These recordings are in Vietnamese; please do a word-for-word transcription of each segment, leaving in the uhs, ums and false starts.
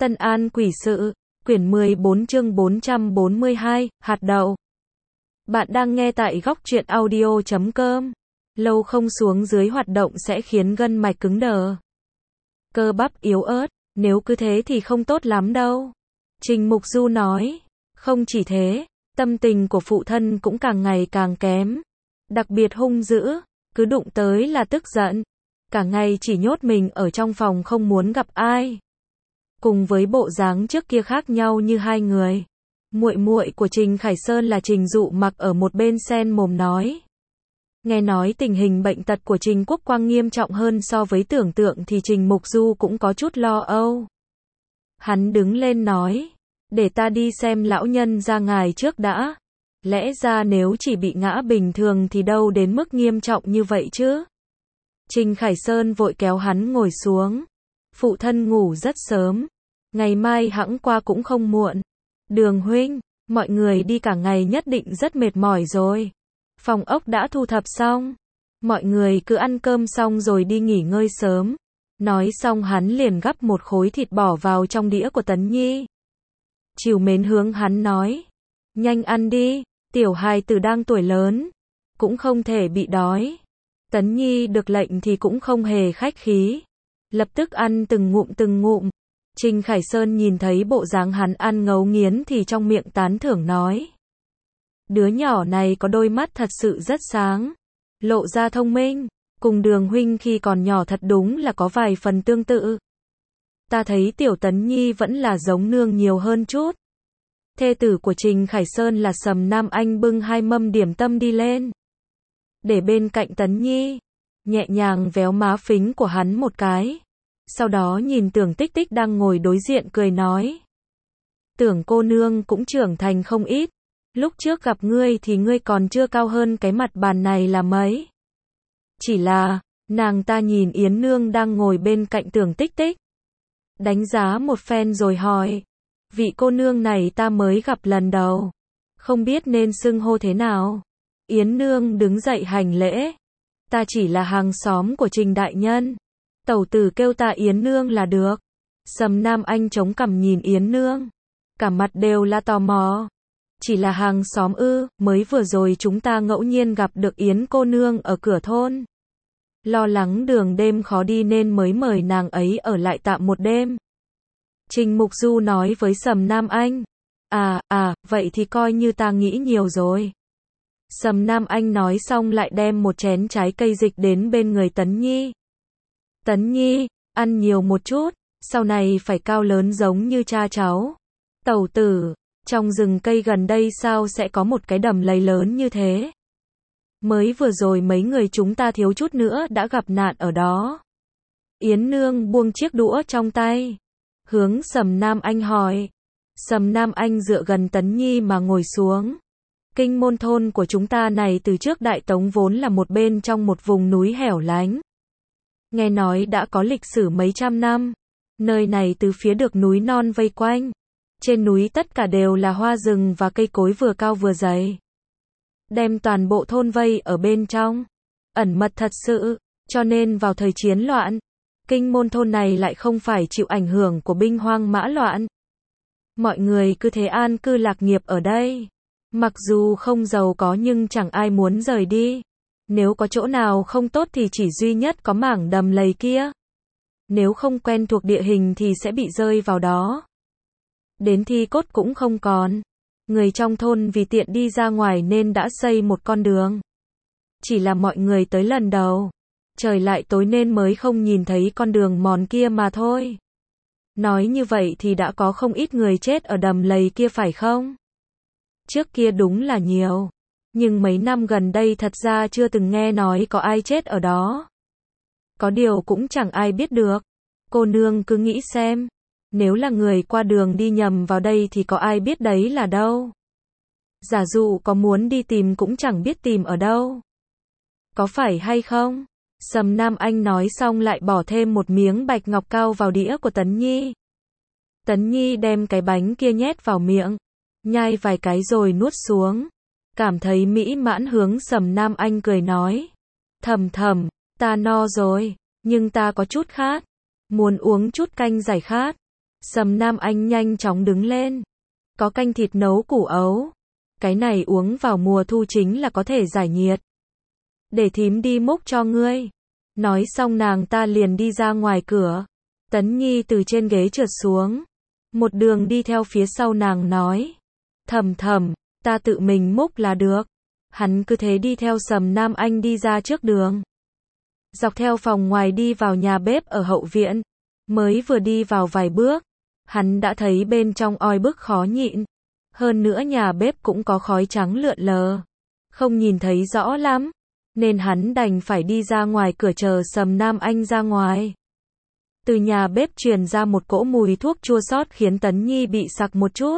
Tân An Quỷ Sự, quyển mười bốn chương bốn trăm bốn mươi hai, hạt đậu. Bạn đang nghe tại góc truyện audio chấm com. Lâu không xuống dưới hoạt động sẽ khiến gân mạch cứng đờ, cơ bắp yếu ớt, nếu cứ thế thì không tốt lắm đâu. Trình Mục Du nói. Không chỉ thế, tâm tình của phụ thân cũng càng ngày càng kém. Đặc biệt hung dữ, cứ đụng tới là tức giận. Cả ngày chỉ nhốt mình ở trong phòng không muốn gặp ai. Cùng với bộ dáng trước kia khác nhau như hai người. Muội muội của Trình Khải Sơn là Trình Dụ Mặc ở một bên sen mồm nói. Nghe nói tình hình bệnh tật của Trình Quốc Quang nghiêm trọng hơn so với tưởng tượng thì Trình Mục Du cũng có chút lo âu. Hắn đứng lên nói, để ta đi xem lão nhân ra ngài trước đã. Lẽ ra nếu chỉ bị ngã bình thường thì đâu đến mức nghiêm trọng như vậy chứ. Trình Khải Sơn vội kéo hắn ngồi xuống. Phụ thân ngủ rất sớm, ngày mai hẵng qua cũng không muộn. Đường huynh, mọi người đi cả ngày nhất định rất mệt mỏi rồi. Phòng ốc đã thu thập xong, mọi người cứ ăn cơm xong rồi đi nghỉ ngơi sớm. Nói xong hắn liền gắp một khối thịt bỏ vào trong đĩa của Tấn Nhi. Trìu mến hướng hắn nói, nhanh ăn đi, tiểu hài tử đang tuổi lớn, cũng không thể bị đói. Tấn Nhi được lệnh thì cũng không hề khách khí, lập tức ăn từng ngụm từng ngụm. Trình Khải Sơn nhìn thấy bộ dáng hắn ăn ngấu nghiến thì trong miệng tán thưởng nói. Đứa nhỏ này có đôi mắt thật sự rất sáng, lộ ra thông minh, cùng Đường huynh khi còn nhỏ thật đúng là có vài phần tương tự. Ta thấy tiểu Tấn Nhi vẫn là giống nương nhiều hơn chút. Thê tử của Trình Khải Sơn là Sầm Nam Anh bưng hai mâm điểm tâm đi lên, để bên cạnh Tấn Nhi, nhẹ nhàng véo má phính của hắn một cái. Sau đó nhìn Tưởng Tích Tích đang ngồi đối diện cười nói. Tưởng cô nương cũng trưởng thành không ít. Lúc trước gặp ngươi thì ngươi còn chưa cao hơn cái mặt bàn này là mấy. Chỉ là, nàng ta nhìn Yến Nương đang ngồi bên cạnh Tưởng Tích Tích, đánh giá một phen rồi hỏi. Vị cô nương này ta mới gặp lần đầu, không biết nên xưng hô thế nào. Yến Nương đứng dậy hành lễ. Ta chỉ là hàng xóm của Trình đại nhân, tẩu tử kêu ta Yến Nương là được. Sầm Nam Anh chống cằm nhìn Yến Nương, cả mặt đều là tò mò. Chỉ là hàng xóm ư? Mới vừa rồi chúng ta ngẫu nhiên gặp được Yến cô nương ở cửa thôn, lo lắng đường đêm khó đi nên mới mời nàng ấy ở lại tạm một đêm. Trình Mục Du nói với Sầm Nam Anh. À, à, vậy thì coi như ta nghĩ nhiều rồi. Sầm Nam Anh nói xong lại đem một chén trái cây dịch đến bên người Tấn Nhi. Tấn Nhi, ăn nhiều một chút, sau này phải cao lớn giống như cha cháu. Tẩu tử, trong rừng cây gần đây sao sẽ có một cái đầm lầy lớn như thế? Mới vừa rồi mấy người chúng ta thiếu chút nữa đã gặp nạn ở đó. Yến Nương buông chiếc đũa trong tay, hướng Sầm Nam Anh hỏi. Sầm Nam Anh dựa gần Tấn Nhi mà ngồi xuống. Kinh Môn thôn của chúng ta này từ trước Đại Tống vốn là một bên trong một vùng núi hẻo lánh. Nghe nói đã có lịch sử mấy trăm năm. Nơi này từ phía được núi non vây quanh. Trên núi tất cả đều là hoa rừng và cây cối vừa cao vừa dày. Đem toàn bộ thôn vây ở bên trong. Ẩn mật thật sự, cho nên vào thời chiến loạn, Kinh Môn thôn này lại không phải chịu ảnh hưởng của binh hoang mã loạn. Mọi người cứ thế an cư lạc nghiệp ở đây. Mặc dù không giàu có nhưng chẳng ai muốn rời đi. Nếu có chỗ nào không tốt thì chỉ duy nhất có mảng đầm lầy kia. Nếu không quen thuộc địa hình thì sẽ bị rơi vào đó. Đến thi cốt cũng không còn. Người trong thôn vì tiện đi ra ngoài nên đã xây một con đường. Chỉ là mọi người tới lần đầu, trời lại tối nên mới không nhìn thấy con đường mòn kia mà thôi. Nói như vậy thì đã có không ít người chết ở đầm lầy kia phải không? Trước kia đúng là nhiều, nhưng mấy năm gần đây thật ra chưa từng nghe nói có ai chết ở đó. Có điều cũng chẳng ai biết được. Cô nương cứ nghĩ xem, nếu là người qua đường đi nhầm vào đây thì có ai biết đấy là đâu. Giả dụ có muốn đi tìm cũng chẳng biết tìm ở đâu. Có phải hay không? Sầm Nam Anh nói xong lại bỏ thêm một miếng bạch ngọc cao vào đĩa của Tấn Nhi. Tấn Nhi đem cái bánh kia nhét vào miệng, nhai vài cái rồi nuốt xuống. Cảm thấy mỹ mãn hướng Sầm Nam Anh cười nói. Thầm thầm, ta no rồi, nhưng ta có chút khát. Muốn uống chút canh giải khát. Sầm Nam Anh nhanh chóng đứng lên. Có canh thịt nấu củ ấu. Cái này uống vào mùa thu chính là có thể giải nhiệt. Để thím đi múc cho ngươi. Nói xong nàng ta liền đi ra ngoài cửa. Tấn Nhi từ trên ghế trượt xuống. Một đường đi theo phía sau nàng nói. Thầm thầm, ta tự mình múc là được. Hắn cứ thế đi theo Sầm Nam Anh đi ra trước đường. Dọc theo phòng ngoài đi vào nhà bếp ở hậu viện. Mới vừa đi vào vài bước. Hắn đã thấy bên trong oi bức khó nhịn. Hơn nữa nhà bếp cũng có khói trắng lượn lờ. Không nhìn thấy rõ lắm. Nên hắn đành phải đi ra ngoài cửa chờ Sầm Nam Anh ra ngoài. Từ nhà bếp truyền ra một cỗ mùi thuốc chua xót khiến Tấn Nhi bị sặc một chút.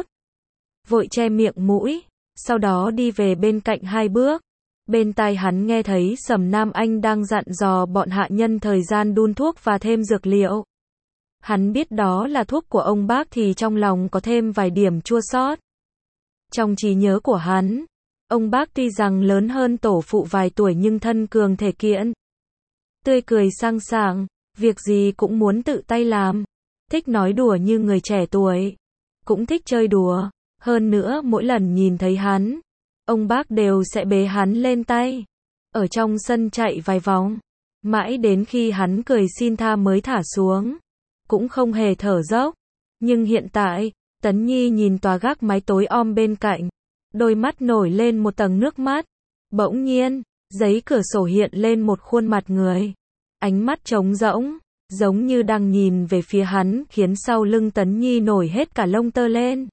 Vội che miệng mũi. Sau đó đi về bên cạnh hai bước. Bên tai hắn nghe thấy Sầm Nam Anh đang dặn dò bọn hạ nhân thời gian đun thuốc và thêm dược liệu. Hắn biết đó là thuốc của ông bác thì trong lòng có thêm vài điểm chua xót. Trong trí nhớ của hắn, ông bác tuy rằng lớn hơn tổ phụ vài tuổi nhưng thân cường thể kiện. Tươi cười sang sảng, việc gì cũng muốn tự tay làm. Thích nói đùa như người trẻ tuổi. Cũng thích chơi đùa. Hơn nữa mỗi lần nhìn thấy hắn, ông bác đều sẽ bế hắn lên tay. Ở trong sân chạy vài vòng. Mãi đến khi hắn cười xin tha mới thả xuống. Cũng không hề thở dốc. Nhưng hiện tại, Tấn Nhi nhìn tòa gác mái tối om bên cạnh. Đôi mắt nổi lên một tầng nước mắt. Bỗng nhiên, giấy cửa sổ hiện lên một khuôn mặt người. Ánh mắt trống rỗng, giống như đang nhìn về phía hắn khiến sau lưng Tấn Nhi nổi hết cả lông tơ lên.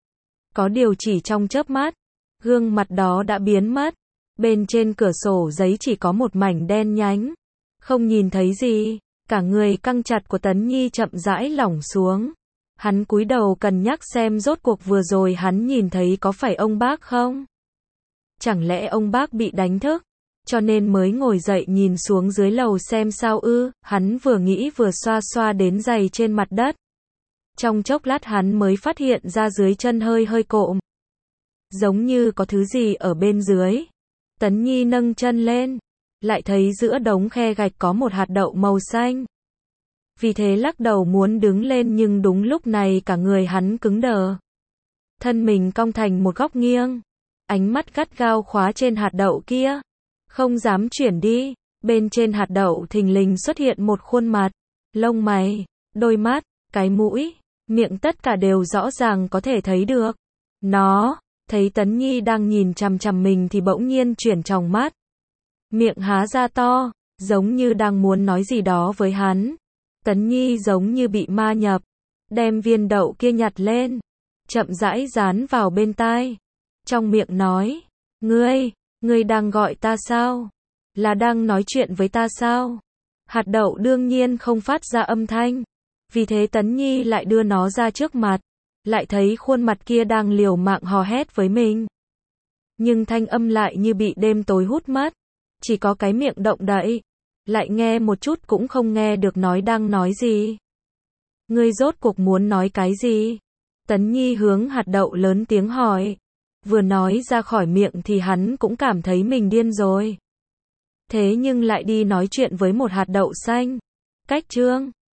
Có điều chỉ trong chớp mắt, gương mặt đó đã biến mất. Bên trên cửa sổ giấy chỉ có một mảnh đen nhánh. Không nhìn thấy gì. Cả người căng chặt của Tấn Nhi chậm rãi lỏng xuống. Hắn cúi đầu cân nhắc xem rốt cuộc vừa rồi hắn nhìn thấy có phải ông bác không? Chẳng lẽ ông bác bị đánh thức? Cho nên mới ngồi dậy nhìn xuống dưới lầu xem sao ư? Hắn vừa nghĩ vừa xoa xoa đến giày trên mặt đất. Trong chốc lát hắn mới phát hiện ra dưới chân hơi hơi cộm. Giống như có thứ gì ở bên dưới. Tấn Nhi nâng chân lên. Lại thấy giữa đống khe gạch có một hạt đậu màu xanh. Vì thế lắc đầu muốn đứng lên nhưng đúng lúc này cả người hắn cứng đờ. Thân mình cong thành một góc nghiêng. Ánh mắt gắt gao khóa trên hạt đậu kia. Không dám chuyển đi. Bên trên hạt đậu thình lình xuất hiện một khuôn mặt. Lông mày, đôi mắt, cái mũi, miệng tất cả đều rõ ràng có thể thấy được. Nó, thấy Tấn Nhi đang nhìn chằm chằm mình thì bỗng nhiên chuyển tròng mắt. Miệng há ra to, giống như đang muốn nói gì đó với hắn. Tấn Nhi giống như bị ma nhập. Đem viên đậu kia nhặt lên. Chậm rãi dán vào bên tai. Trong miệng nói. Ngươi, ngươi đang gọi ta sao? Là đang nói chuyện với ta sao? Hạt đậu đương nhiên không phát ra âm thanh. Vì thế Tấn Nhi lại đưa nó ra trước mặt. Lại thấy khuôn mặt kia đang liều mạng hò hét với mình. Nhưng thanh âm lại như bị đêm tối hút mất. Chỉ có cái miệng động đậy. Lại nghe một chút cũng không nghe được nói đang nói gì. Ngươi rốt cuộc muốn nói cái gì? Tấn Nhi hướng hạt đậu lớn tiếng hỏi. Vừa nói ra khỏi miệng thì hắn cũng cảm thấy mình điên rồi. Thế nhưng lại đi nói chuyện với một hạt đậu xanh. Cách trương,